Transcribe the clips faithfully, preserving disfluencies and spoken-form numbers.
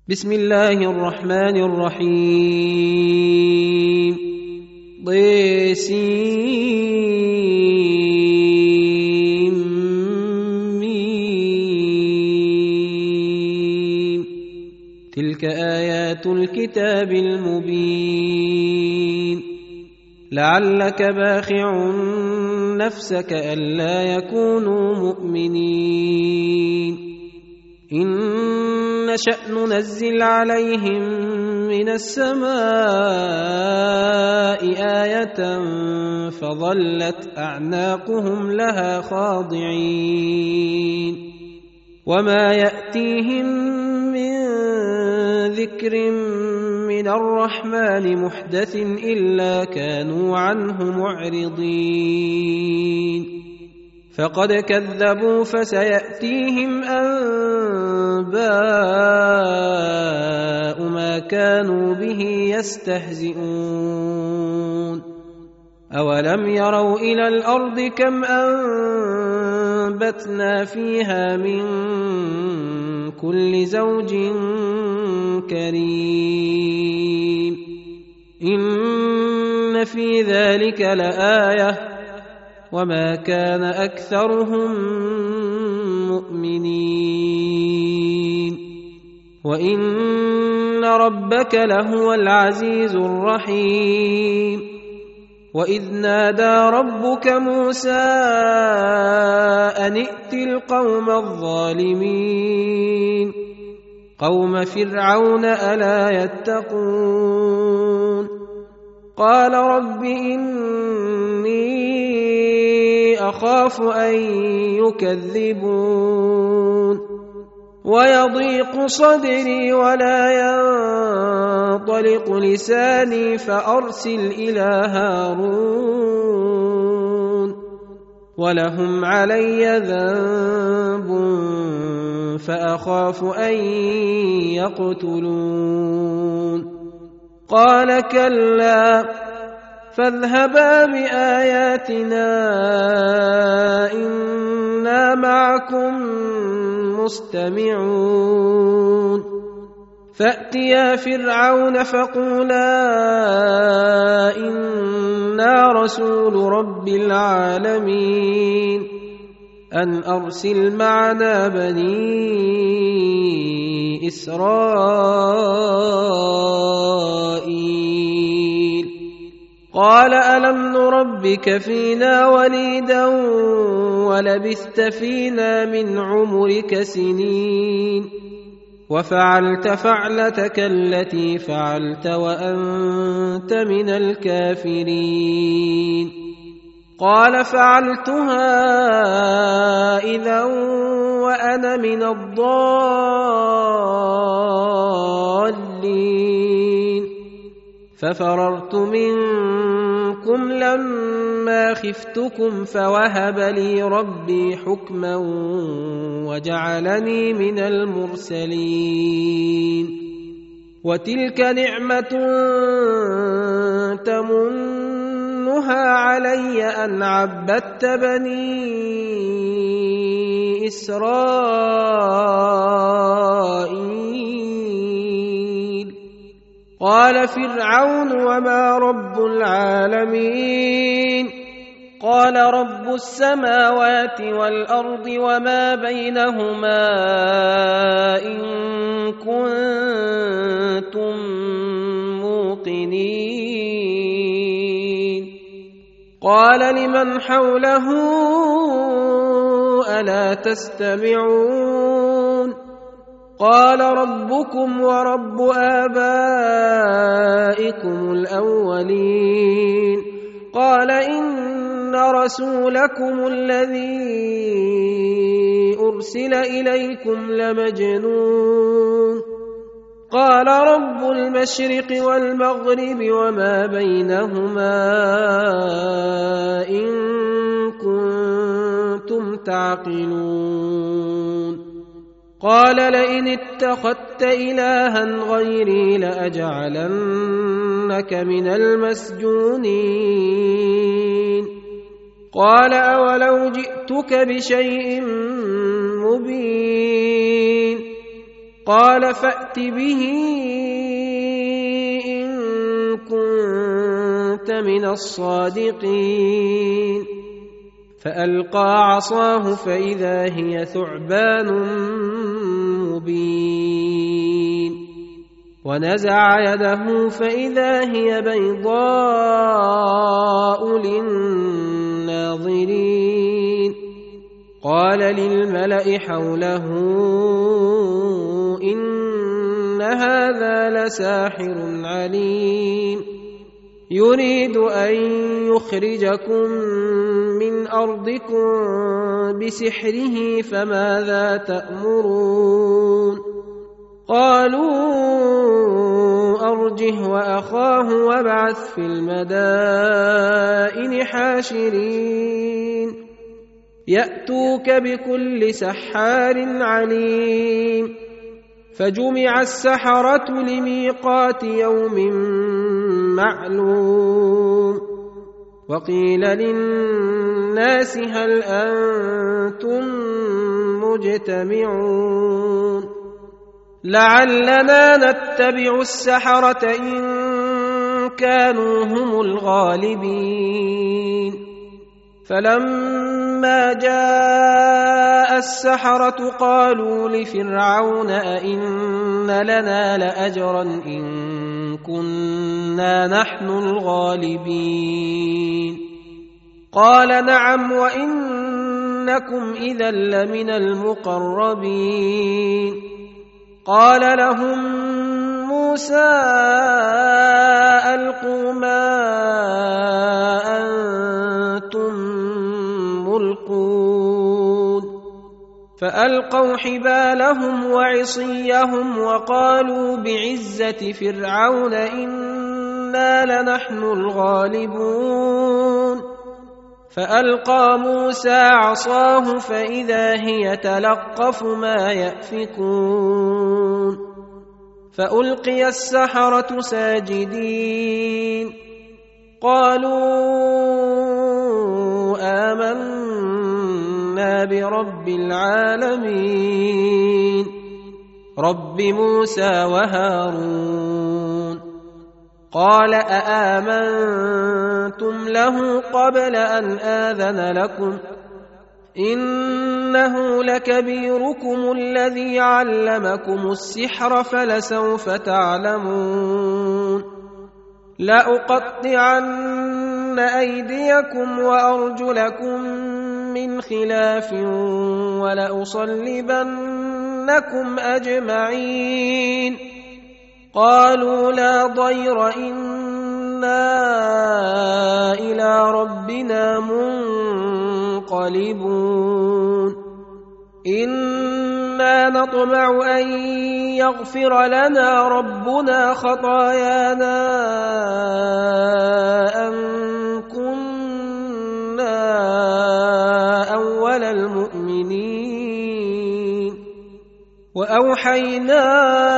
بسم الله الرحمن الرحيم ضيسيم ميم تلك آيات الكتاب المبين لعلك باخع نفسك ألا يكونوا مؤمنين إن نشأ ننزل عليهم من السماء آية فظلت أعناقهم لها خاضعين وما يأتيهم من ذكر من الرحمن محدث إلا كانوا عنه معرضين فقد كذبوا فسيأتيهم أنباء ما كانوا به يستهزئون أولم يروا إلى الأرض كم أنبتنا فيها من كل زوج كريم إن في ذلك لآية وما كان أكثرهم مؤمنين وإن ربك لهو العزيز الرحيم وإذ نادى ربك موسى أن ائت القوم الظالمين قوم فرعون ألا يتقون قال رب إني أخاف أن يكذبون ويضيق صدري ولا ينطلق لساني فأرسل إلى هارون ولهم علي ذنب فأخاف أن يقتلون قال كلا فاذهبا بآياتنا إنا معكم مستمعون فأتيا فرعون فقولا إنا رسول رب العالمين أن أرسل معنا بني إسرائيل قال ألم نربك فينا وليدا ولبثت فينا من عمرك سنين وفعلت فعلتك التي فعلت وأنت من الكافرين قال فعلتها إذا وأنا من الضالين ففررت منكم لما خفتكم فوهب لي ربي حكما وجعلني من المرسلين وتلك نعمة تمنها علي أن عبدت بني إسرائيل قال فرعون وما رب العالمين قال رب السماوات والأرض وما بينهما إن كنتم موقنين قال لمن حوله ألا تستمعون قال ربكم ورب آبائكم الأولين قال إن رسولكم الذي أرسل إليكم لمجنون قال رب المشرق والمغرب وما بينهما إن كنتم تعقلون قال لئن اتخذت إلها غيري لأجعلنك من المسجونين قال أولو جئتك بشيء مبين قال فأت به إن كنت من الصادقين فألقى عصاه فإذا هي ثعبان مبين ونزع يده فإذا هي بيضاء للناظرين قال للملأ حوله إن هذا لساحر عليم يريد أن يخرجكم من أرضكم بسحره فماذا تأمرون قالوا أرجه وأخاه وابعث في المدائن حاشرين يأتوك بكل سحار عليم فجمع السحرة لميقات يوم معلوم وقيل للناس هل أنتم مجتمعون لعلنا نتبع السحرة إن كانوا هم الغالبين فلما جاء السحرة قالوا لفرعون أئن لنا لأجرا إن كنا نحن الغالبين قال نعم وإنكم إذا لمن المقربين قال لهم موسى ألقوا ما أنتم ملقون فألقوا حبالهم وعصيهم وقالوا بعزة فرعون إنا لنحن الغالبون فألقى موسى عصاه فإذا هي تلقف ما يأفكون فألقي السحرة ساجدين قالوا آمنا برب العالمين رب موسى وهارون قال أآمنتم له قبل أن آذن لكم إنه لكبيركم الذي علمكم السحر فلسوف تعلمون لأقطعن أيديكم وأرجلكم من خلاف ولأصلبنكم أجمعين قالوا لا ضير إنا إلى ربنا منقلبون إنا نطمع أن يغفر لنا ربنا خطايانا أن كنا أول المؤمنين وأوحينا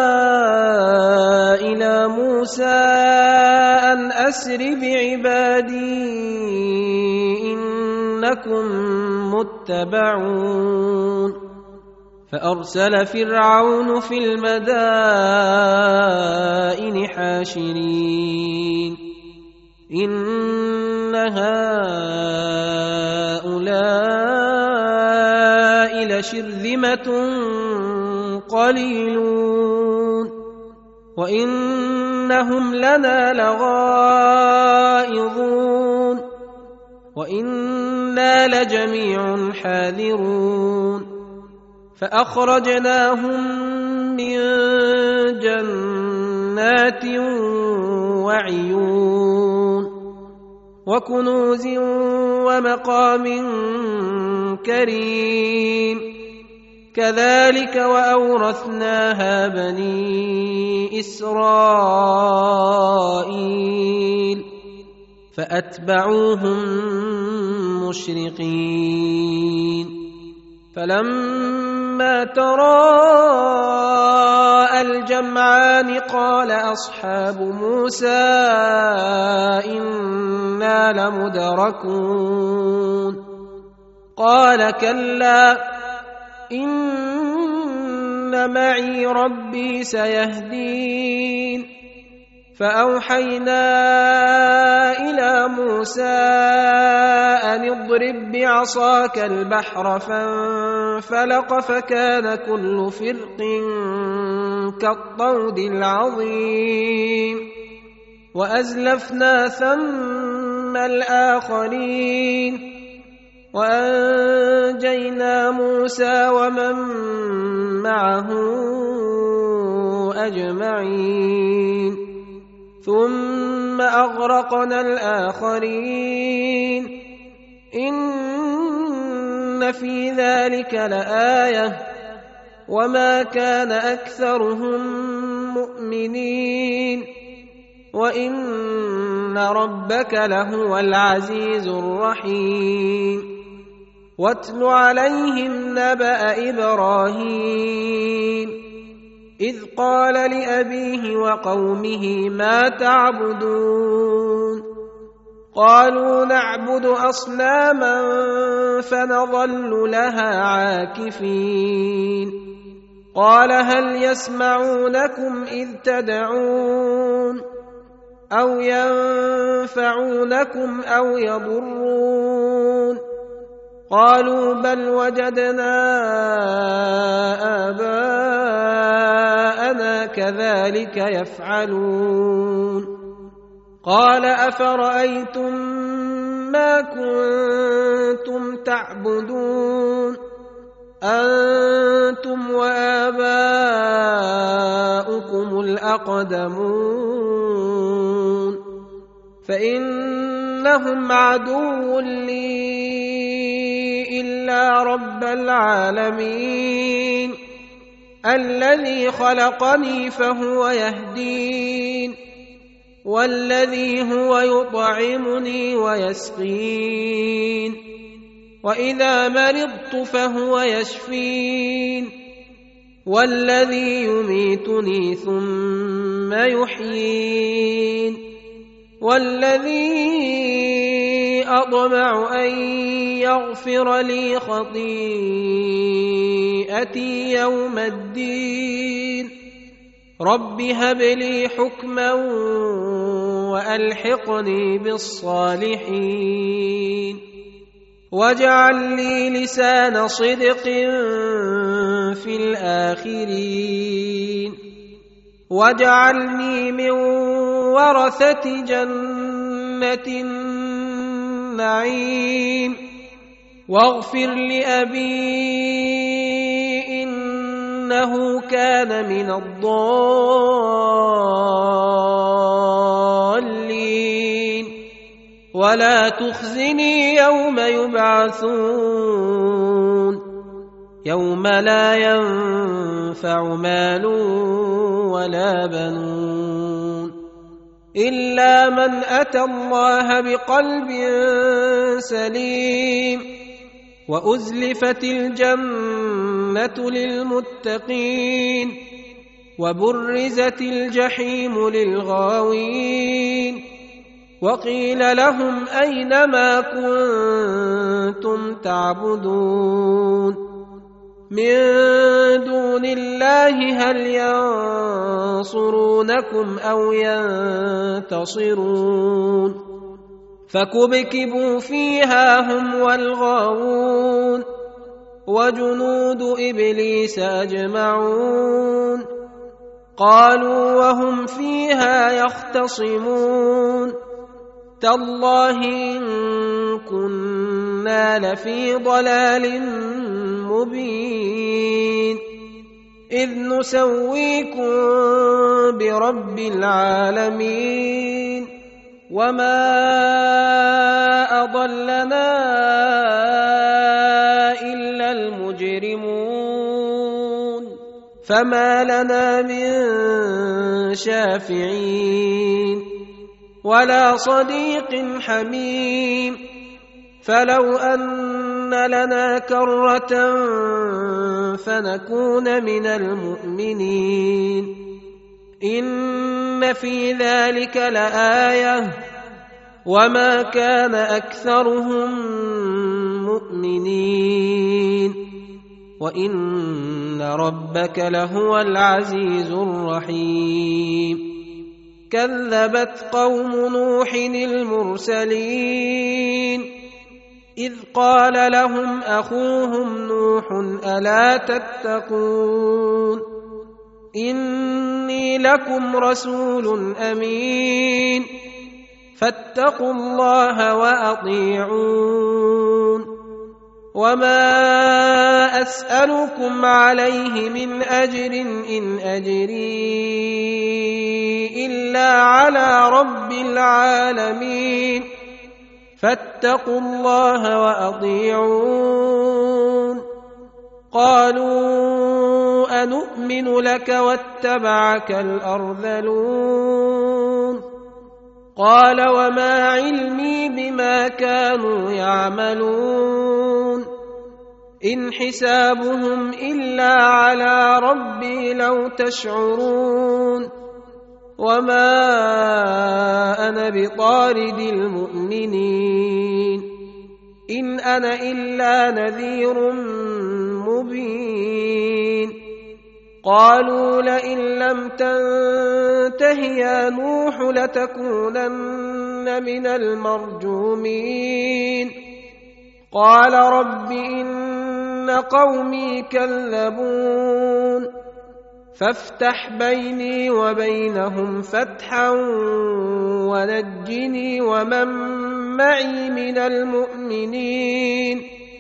إلى موسى أن أسر بعبادي إنكم متبعون فأرسل فرعون في المدائن حاشرين إن هؤلاء لشرذمة قليلون وإنهم لنا لغائظون وإنا لجميع حاذرون فأخرجناهم من جنات وعيون وكنوز ومقام كريم كذلك وأورثناها بني إسرائيل فأتبعوهم مشرقين فلما تراءى الجمعان قال أصحاب موسى إنا لمدركون قال كلا إن معي ربي سيهدين فأوحينا إلى موسى أن اضرب بعصاك البحر فانفلق فكان كل فرق كالطود العظيم وأزلفنا ثم الآخرين وأنجينا موسى ومن معه أجمعين ثم أغرقنا الآخرين إن في ذلك لآية وما كان أكثرهم مؤمنين وإن ربك لهو العزيز الرحيم واتل عليهم نبأ إبراهيم إذ قال لأبيه وقومه ما تعبدون قالوا نعبد أصناما فنظل لها عاكفين قال هل يسمعونكم إذ تدعون أو ينفعونكم أو يضرون قالوا بل وجدنا آباءنا كذلك يفعلون قال أفرأيتم ما كنتم تعبدون أنتم وآباؤكم الأقدمون فإنهم عدو لي إلا رب العالمين الذي خلقني فهو يهدين والذي هو يطعمني ويسقين وإذا مرضت فهو يشفين والذي يميتني ثم يحيين والذي أطمع أن يغفر لي خطيئتي يوم الدين رب هب لي حكما وألحقني بالصالحين واجعل لي لسان صدق في الآخرين واجعلني من ورثة جنة النعيم واغفر لأبي إنه كان من الضالين ولا تخزني يوم يبعثون يوم لا ينفع مال ولا بنون إلا من أتى الله بقلب سليم وأزلفت الجنة للمتقين وبرزت الجحيم للغاوين وقيل لهم أين ما كنتم تعبدون من دون الله هل ينصرونكم أو ينتصرون فكبكبوا فيها هم والغاوون وجنود إبليس أجمعون قالوا وهم فيها يختصمون تالله إن كنا لفي ضلال مبين إذ نسويكم برب العالمين وما أضلنا إلا المجرمون فما لنا من شافعين ولا صديق حميم فلو أن لنا كرة فنكون من المؤمنين إن في ذلك لآية وما كان أكثرهم مؤمنين وإن ربك لهو العزيز الرحيم كذبت قوم نوح المرسلين إذ قال لهم أخوهم نوح ألا تتقون إني لكم رسول أمين فاتقوا الله وأطيعون وما أسألكم عليه من أجر إن أجري إلا على رب العالمين فاتقوا الله وأطيعون قالوا أنؤمن لك واتبعك الأرذلون قال وما علمي بما كانوا يعملون إن حسابهم إلا على ربي لو تشعرون وما أنا بطارد المؤمنين إن أنا إلا نذير مبين قالوا لئن لم تنته يا نوح لتكونن من المرجومين قال رب إن قومي كذبون فافتح بيني وبينهم فتحا ونجني ومن معي من المؤمنين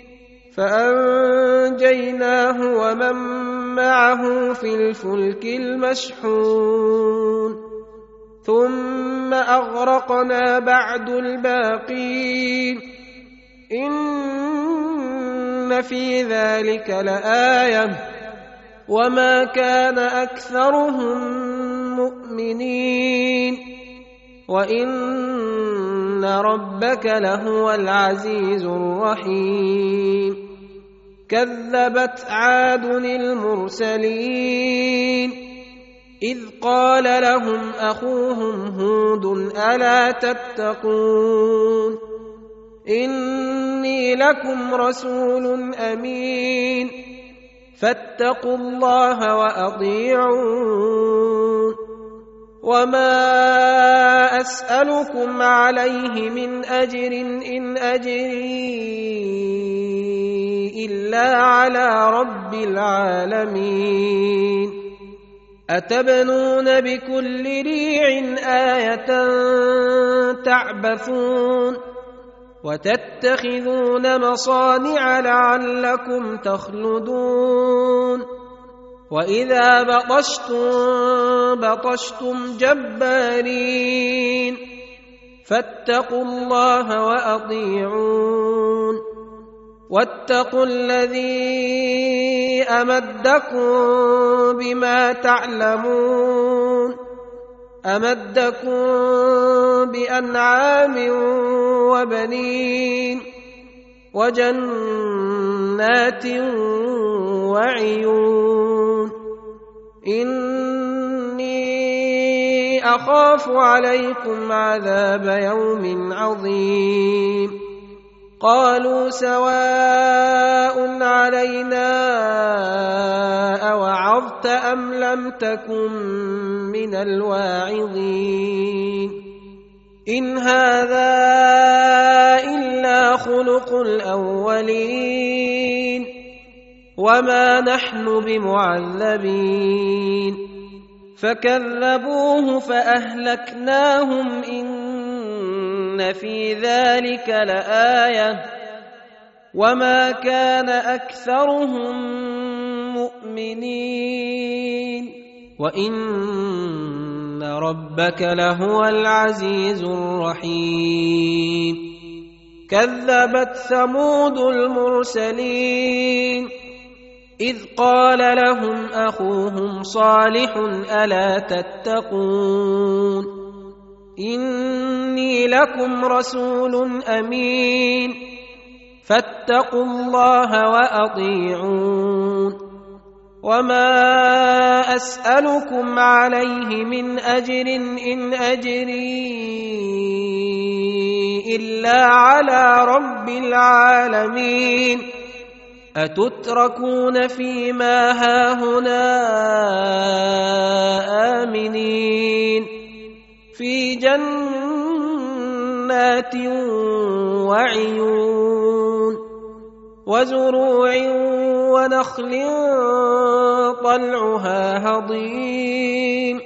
فأنجيناه ومن معه في الفلك المشحون ثم أغرقنا بعد الباقين إن في ذلك لآية وما كان أكثرهم مؤمنين وإن ربك لهو العزيز الرحيم كذبت عاد المرسلين إذ قال لهم أخوهم هود ألا تتقون إني لكم رسول أمين فاتقوا الله وأطيعون وما أسألكم عليه من أجر إن أجري إلا على رب العالمين أتبنون بكل ريع آية تعبثون وتتخذون مصانع لعلكم تخلدون وإذا بطشتم بطشتم جبارين فاتقوا الله وأطيعون واتقوا الذي أمدكم بما تعلمون أمدكم بأنعام وبنين وجنات وعيون إني أخاف عليكم عذاب يوم عظيم قالوا سواء علينا أوعظت أم لم تكن من الواعظين إن هذا إلا خلق الأولين وما نحن بمعذبين فكذبوه فأهلكناهم إن في ذلك لآية وما كان أكثرهم مؤمنين وإن ربك لهو العزيز الرحيم كذبت ثمود المرسلين إذ قال لهم أخوهم صالح ألا تتقون إني لكم رسول أمين فاتقوا الله وأطيعون وما أسألكم عليه من أجر إن أجري إلا على رب العالمين أتتركون فيما هاهنا آمنين في جنات وعيون وزروع ونخل طلعها هضيم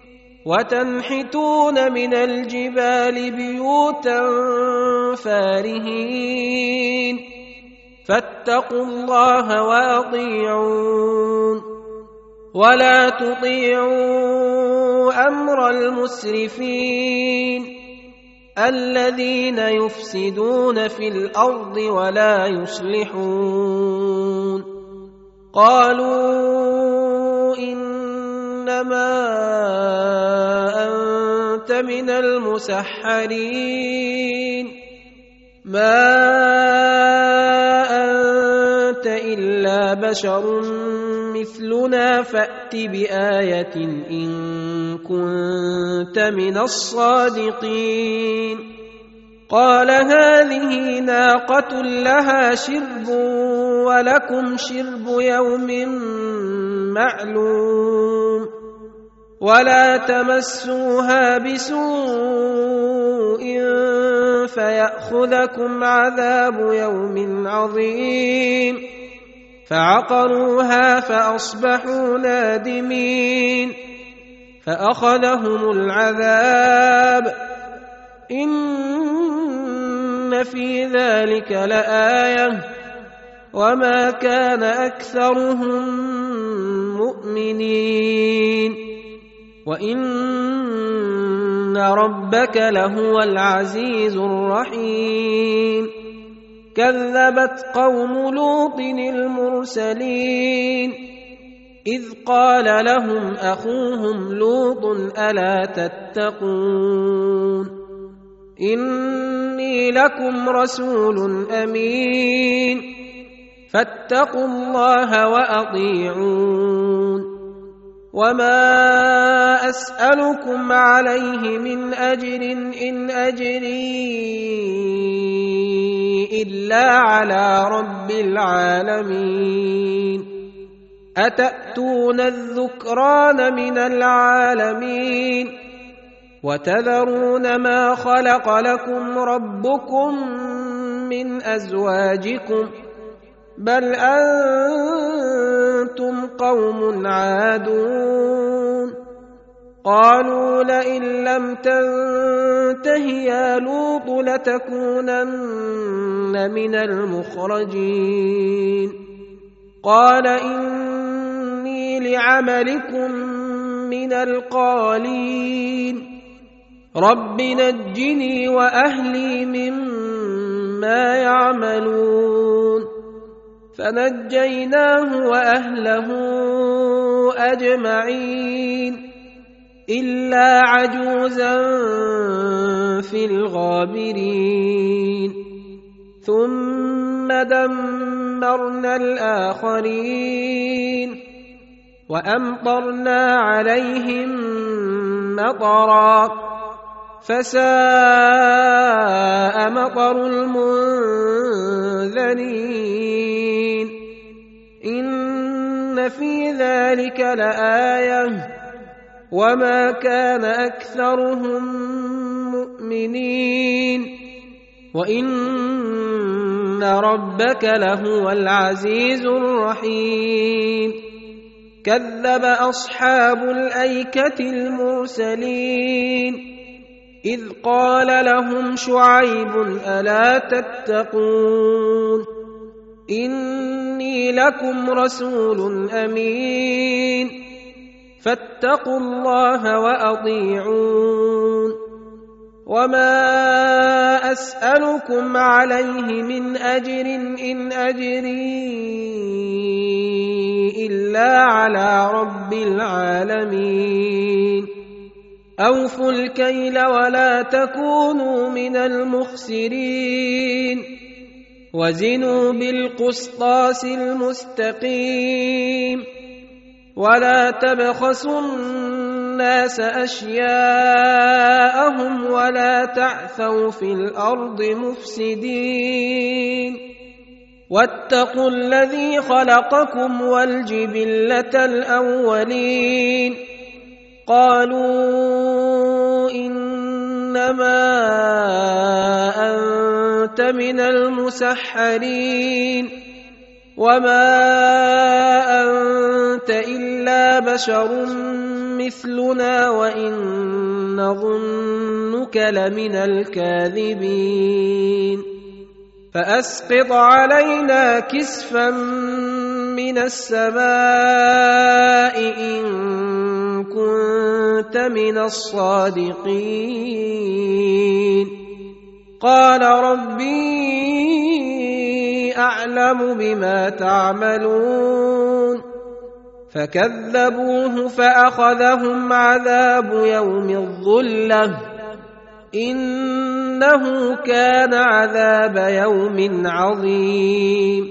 وتنحتون من الجبال بيوتا فارهين فاتقوا الله وأطيعون ولا تطيعوا أمر المسرفين الذين يفسدون في الأرض ولا يصلحون قالوا إنما أنت من المسحرين ما أنت إلا بشر مثلنا فأت بآية إن كنت من الصادقين قال هذه ناقة لها شرب ولكم شرب يوم معلوم ولا تمسوها بسوء فيأخذكم عذاب يوم عظيم فعقروها فأصبحوا نادمين فأخذهم العذاب إن في ذلك لآية وما كان أكثرهم مؤمنين وإن ربك لهو العزيز الرحيم كذبت قوم لوط المرسلين إذ قال لهم أخوهم لوط ألا تتقون إني لكم رسول أمين فاتقوا الله وأطيعون وما أسألكم عليه من أجر إن أجري إلا على رب العالمين أتأتون الذكران من العالمين وتذرون ما خلق لكم ربكم من أزواجكم بل أنتم قوم عادون قالوا لئن لم تنته يا لوط لتكونن من المخرجين قال إني لعملكم من القالين رب نجني وأهلي مما يعملون فنجيناه وأهله أجمعين إلا عجوزا في الغابرين ثم دمرنا الآخرين وأمطرنا عليهم مطرا فساء مطر المنذرين إن في ذلك لآية وما كان أكثرهم مؤمنين وإن ربك لهو العزيز الرحيم كذب أصحاب الأيكة المرسلين إذ قال لهم شعيب ألا تتقون إني لكم رسول أمين فاتقوا الله وأطيعون وما أسألكم عليه من أجر إن أجري إلا على رب العالمين أوفوا الكيل ولا تكونوا من المخسرين وزنوا بالقسطاس المستقيم ولا تبخسوا الناس أشياءهم ولا تعثوا في الأرض مفسدين واتقوا الذي خلقكم والجبلة الأولين قالوا إنما أنت من المسحرين وما أنت إلا بشر مثلنا وإن نظنك لمن الكاذبين فأسقط علينا كسفا من السماء إن كنت من الصادقين قال ربي أعلم بما تعملون فكذبوه فأخذهم عذاب يوم الظلة إنه كان عذاب يوم عظيم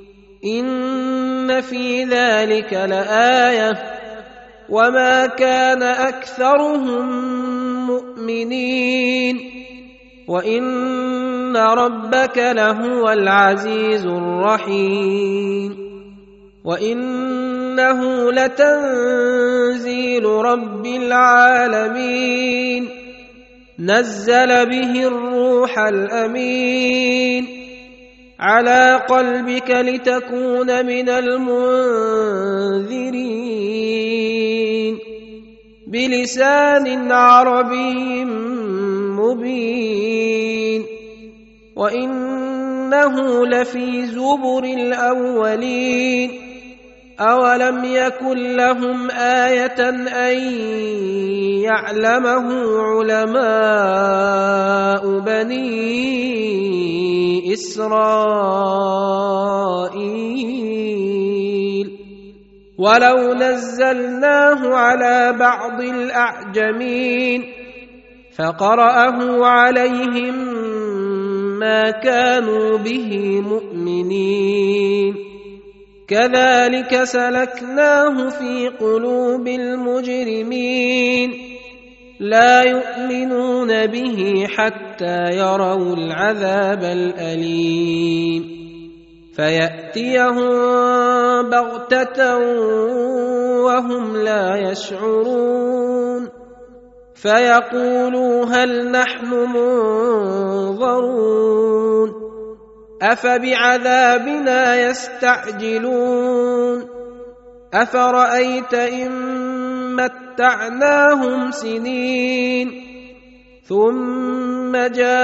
إن في ذلك لآية وما كان أكثرهم مؤمنين وإن ربك لهو العزيز الرحيم وإنه لتنزيل رب العالمين نزل به الروح الأمين على قلبك لتكون من المنذرين بلسان عربي مبين وإنه لفي زبر الأولين أولم يكن لهم آية أن يعلمه علماء بني إسرائيل ولو نزلناه على بعض الأعجمين فقرأه عليهم ما كانوا به مؤمنين كذلك سلكناه في قلوب المجرمين لا يؤمنون به حتى يروا العذاب الأليم فيأتيهم بغتة وهم لا يشعرون فيقولوا هل نحن منظرون أفبعذابنا يستعجلون أفرأيت إن متعناهم سنين ثم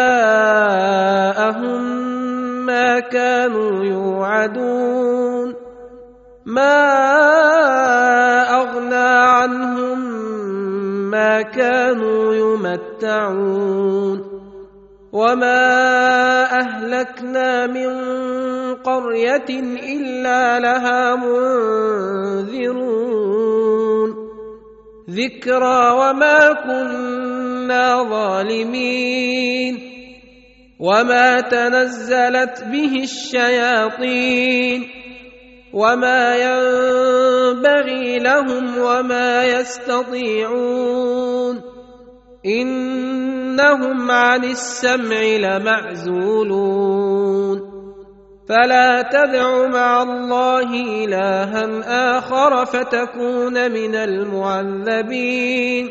جاءهم ما كانوا يوعدون ما أغنى عنهم ما كانوا يمتعون وما أهلكنا من قرية إلا لها منذرون ذكرى وما كنا ظالمين وما تنزلت به الشياطين وما ينبغي لهم وما يستطيعون إنهم عن السمع لمعزولون فلا تدع مع الله إلها آخر فتكون من المعذبين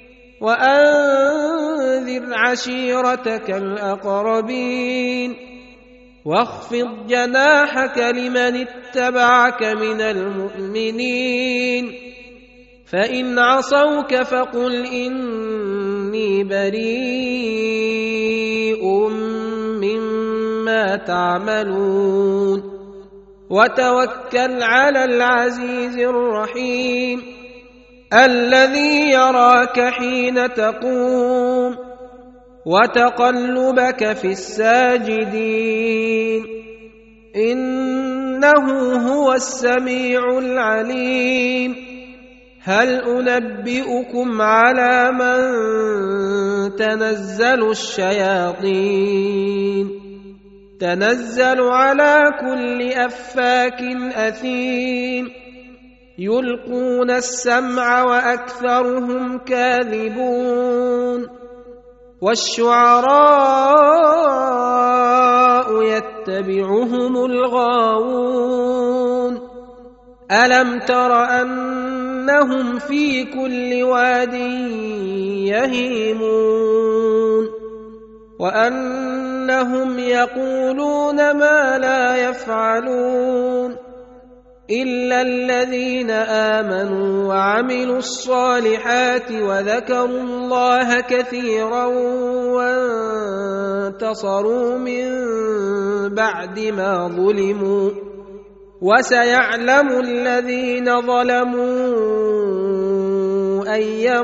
وأنذر عشيرتك الأقربين واخفض جناحك لمن اتبعك من المؤمنين فإن عصوك فقل إني بريء مما تعملون وتوكل على العزيز الرحيم الذي يراك حين تقوم وتقلبك في الساجدين إنه هو السميع العليم هل أنبئكم على من تنزل الشياطين تنزل على كل أفاك أثيم يلقون السمع وأكثرهم كاذبون والشعراء يتبعون يتبعهم الغاوون ألم تر أنهم في كل واد يهيمون وأنهم يقولون ما لا يفعلون إلا الذين آمنوا وعملوا الصالحات وذكروا الله كثيرا وانتصروا من بعد ما ظلموا وسيعلم الذين ظلموا أي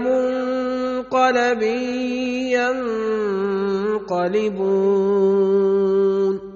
منقلب ينقلبون